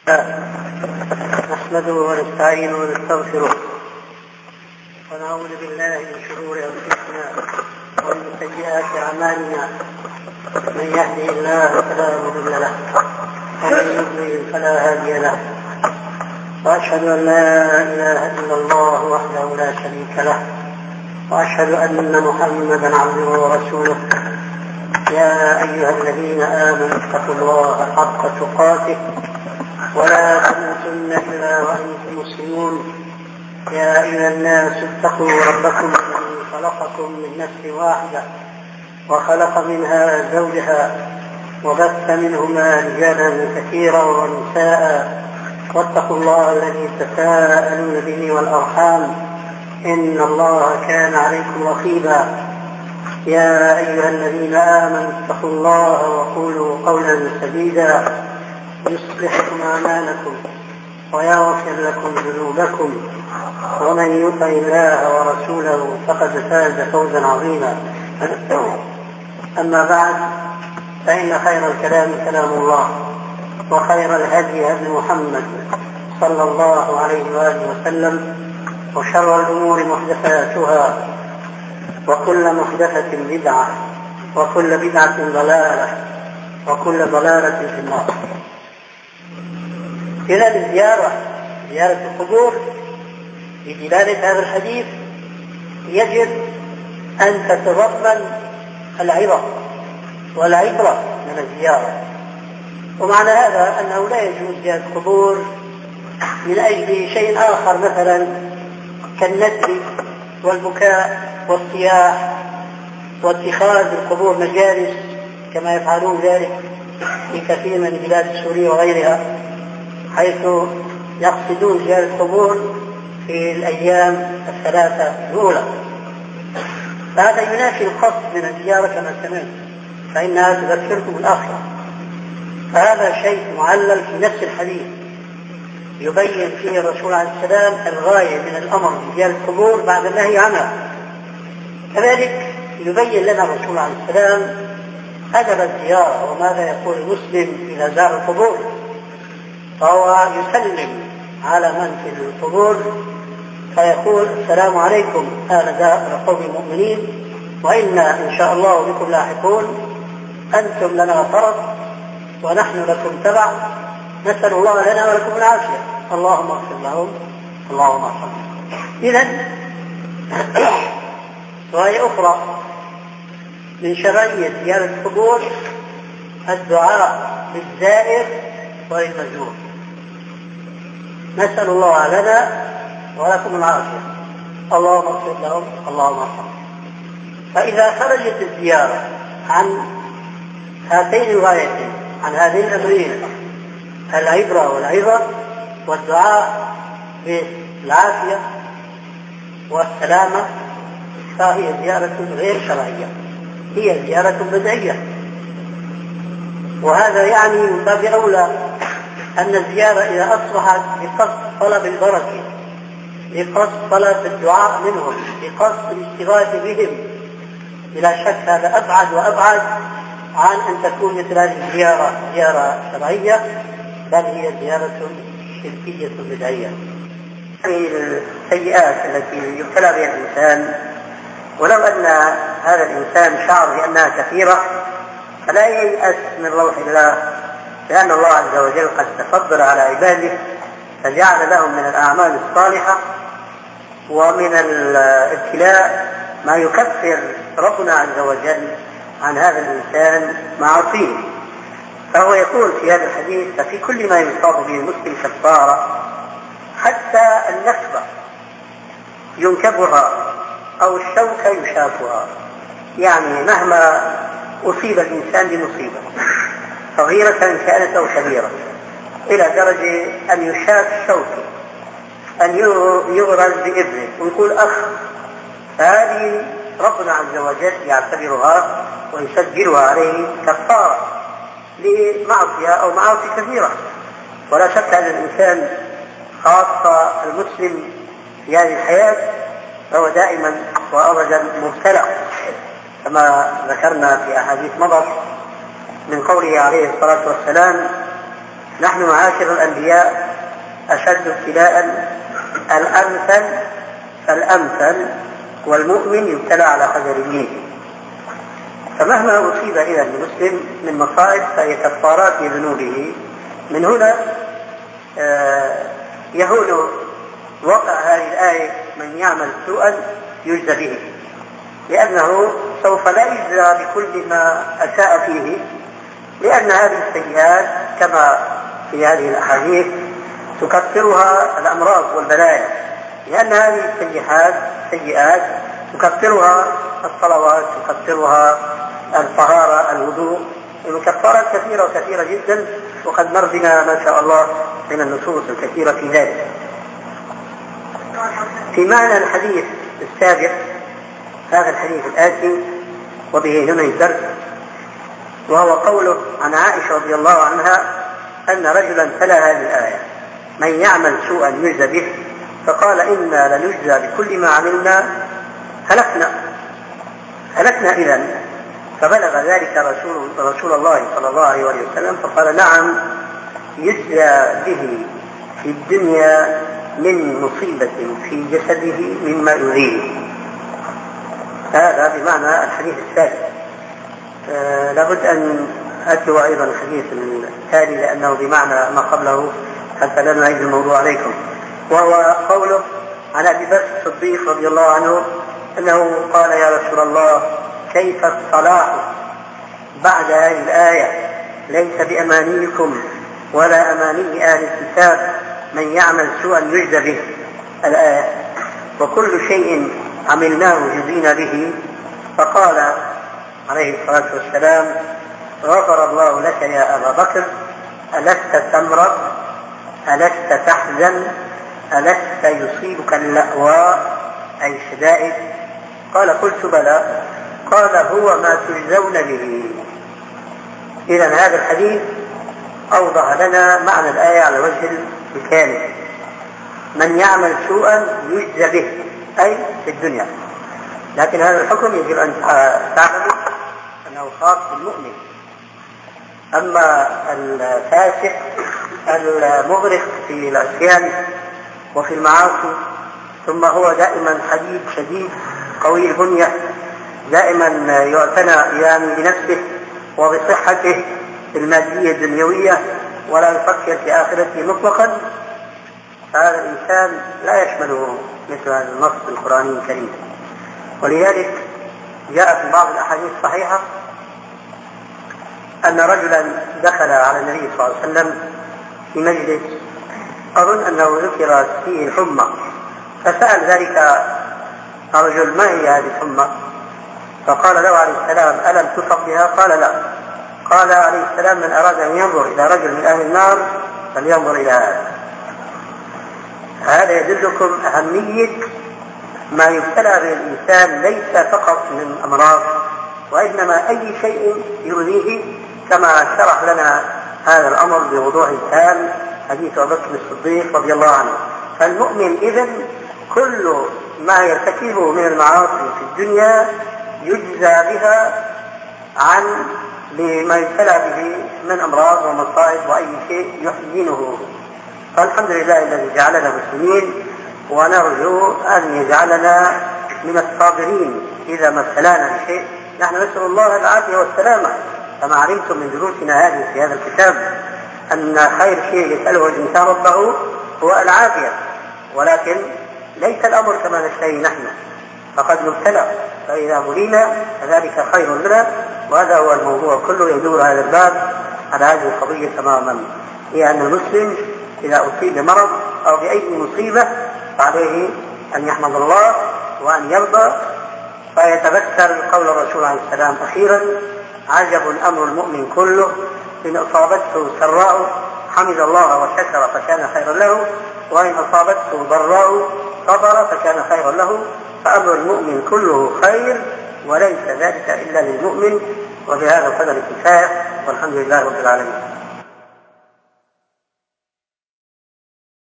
نحمده ونستعينه ونستغفره ونعوذ بالله من شرور أنفسنا ومن سيئات أعمالنا. من يهده الله فلا مضل له ومن يضلل فلا هادي له، وأشهد أن لا إله إلا الله وحده لا شريك له، وأشهد أن محمدا عبده ورسوله. يا أيها الذين آمنوا اتقوا الله حق تقاته ولا تموتن إلا وأنتم مسلمون. يا أيها الناس اتقوا ربكم الذي خلقكم من نفس واحدة وخلق منها زوجها وبث منهما رجالا كثيرا ونساء، واتقوا الله الذي تساءلون به والأرحام إن الله كان عليكم رقيبا. يا أيها الذين آمنوا اتقوا الله وقولوا قولا سديدا يصلح لكم أعمالكم ويغفر لكم ذنوبكم، ومن يطع الله ورسوله فقد فاز فوزا عظيما. أما بعد، فإن خير الكلام كلام الله، وخير الهدي هدي محمد صلى الله عليه وآله وسلم، وشر الأمور محدثاتها، وكل محدثة بدعة، وكل بدعة ضلالة، وكل ضلالة في النار. إذا زيارة القبور بدلالة هذا الحديث يجب أن تتضمن العظة والعبرة من الزيارة. ومعنى هذا أنه لا يجوز زيارة القبور من أجل شيء آخر، مثلا كالندب والبكاء والصياح واتخاذ القبور مجالس كما يفعلون ذلك في كثير من بلاد سوريا وغيرها، حيث يقصدون زيارة القبور في الأيام الثلاثة الأولى. فهذا ينافي القصد من الزيارة كما سمعت، فإنها تذكركم بالآخرة. فهذا شيء معلل في نفس الحديث يبين فيه الرسول عليه السلام الغاية من الأمر بزيارة القبور بعد النهي عنها. كذلك يبين لنا الرسول عليه السلام أدب الزيارة وماذا يقول المسلم إذا زار القبور، فهو يسلم على من في القبور فيقول: السلام عليكم أهل دار قوم المؤمنين، وإنا إن شاء الله بكم لاحقون، أنتم لنا فرض ونحن لكم تبع، نسأل الله لنا ولكم العافية، اللهم اغفر لهم اللهم ارحمهم. إذن وهي أخرى من شرعية زيارة القبور الدعاء للزائر وللمزور، نسأل الله لنا ولكم العافية، اللهم اغفر لهم اللهم ارحمهم. فإذا خرجت الزيارة عن هاتين الغايتين، عن هذين الأمرين، العبرة والعظة والدعاء بالعافية والسلامة، فهي زيارة غير شرعية، هي زيارة بدعية. وهذا يعني من باب أولى أن الزيارة إذا أصبحت بقصد طلب البركة، بقصد طلب الدعاء منهم، بقصد الاستغاثة بهم، بلا شك هذا أبعد وأبعد عن أن تكون مثل هذه الزيارة زيارة شرعية، بل هي زيارة شركية بدعية. هذه السيئات التي يبتلى بها الإنسان، ولو أن هذا الإنسان شعر بأنها كثيرة فلا ييأس من روح الله، لأن الله عز وجل قد تفضل على عباده فجعل لهم من الأعمال الصالحة ومن الابتلاء ما يكفر ربنا عز وجل عن هذا الإنسان معاصيه. فهو يقول في هذا الحديث: ففي كل ما يصاب به المسلم كفارة، حتى النكبة ينكبها أو الشوكة يشافها. يعني مهما أصيب الإنسان بمصيبة صغيرة كانت أو كبيرة، إلى درجة أن يشاف شوكه، أن يغرز بإبره ويقول أخ، هذه ربنا عز وجل يعتبرها ويسجلها عليه كفارة لمعصية أو معاصي كثيرة. ولا شك أن الإنسان خاصة المسلم في هذه الحياة فهو دائما وأبدا مبتلى، كما ذكرنا في أحاديث مضت من قوله عليه الصلاة والسلام: نحن معاشر الأنبياء أشد ابتلاء الأمثل فالأمثل، والمؤمن يبتلى على قدر دينه. فمهما أصيب إلى المسلم من مصائب فهي كفارات لذنوبه. من هنا يهون وقع هذه الآية من يعمل سوءا يجزى به، لأنه سوف لا يجزى بكل ما أساء فيه، لأن هذه السيئات كما في هذه الأحاديث تكفرها الأمراض والبلايا، لأن هذه السيئات تكفرها الصلوات، تكفرها الطهارة، الوضوء، المكفرات كثيرة وكثيرة جدا، وقد مر بنا ما شاء الله من النصوص الكثيرة في ذلك. في معنى الحديث السابق هذا الحديث الآتي وبه ننهي الدرس، وهو قوله عن عائشة رضي الله عنها أن رجلا تلا هذه الآية من يعمل سوءا يجزى به، فقال إنا لنجزى بكل ما عملنا، هلكنا إذن. فبلغ ذلك رسول الله صلى الله عليه وسلم فقال نعم يجزى به في الدنيا من مصيبة في جسده مما يؤذيه. هذا بمعنى الحديث الثالث. لابد أن أتلو أيضا الحديث التالي لأنه بمعنى ما قبله حتى لا نعيد الموضوع عليكم، وهو قوله عن أبي بكر الصديق رضي الله عنه أنه قال يا رسول الله كيف الصلاح بعد هذه الآية؟ ليس بأمانيكم ولا أماني أهل الكتاب من يعمل سوءا يجزى به الآية، وكل شيء عملناه جزينا به. فقال عليه الصلاة والسلام غفر الله لك يا أبا بكر، ألست تمرض؟ ألست تحزن؟ ألست يصيبك اللأواء أي الشدائد؟ قال قلت بلى. قال هو ما تجزون به. إذن هذا الحديث أوضح لنا معنى الآية على الوجه الكامل، من يعمل سوءا يجزى به أي في الدنيا. لكن هذا الحكم يجب أن تعلموا أنه خاص بالمؤمن. أما الفاسق المغرق في العصيان وفي المعاصي ثم هو دائما حديد شديد قوي البنية، دائما يعتنى يعني بنفسه وبصحته المادية الدنيوية ولا يفكر في آخرته مطلقا، فهذا الإنسان لا يشمله مثل هذا النص القرآني الكريم. ولذلك جاء في بعض الأحاديث الصحيحة أن رجلا دخل على النبي صلى الله عليه وسلم في مجلس أظن أنه ذكر فيه الحمى، فسأل ذلك الرجل ما هي هذه الحمى؟ فقال له عليه السلام ألم تصب بها؟ قال لا. قال عليه السلام من أراد أن ينظر إلى رجل من أهل النار فلينظر إلى هذا. هذا يدلكم أهمية ما يبتلى به الإنسان ليس فقط من أمراض، وإنما أي شيء يؤذيه، كما شرح لنا هذا الأمر بوضوح تام حديث أبي بكر الصديق رضي الله عنه. فالمؤمن إذن كل ما يرتكبه من المعاصي في الدنيا يجزى بها عن لما يبتلى به من أمراض ومصائب وأي شيء يحزنه. فالحمد لله الذي جعلنا مسلمين، ونرجو أن يجعلنا من الصابرين إذا ما ابتلانا بشيء. نحن نسأل الله العافية والسلامة، كما علمتم من دروسنا هذه في هذا الكتاب أن خير شيء يسأله الإنسان ربه هو العافية، ولكن ليس الأمر كما نشتهي نحن، فقد نبتلى، فإذا بلينا فذلك خير لنا. وهذا هو الموضوع كله، يدور هذا الباب على هذه القضية تماما، هي أن المسلم إذا أصيب بمرض أو بأي مصيبة فعليه أن يحمد الله وأن يرضى، فيتذكر قول الرسول عليه السلام أخيرا عجب أمر المؤمن كله، إن أصابته سراء حمد الله وشكر فكان خيرا له، وإن أصابته ضراء صبر فكان خيرا له. فأمر المؤمن كله خير وليس ذلك إلا للمؤمن. وبهذا القدر كفاية، والحمد لله رب العالمين.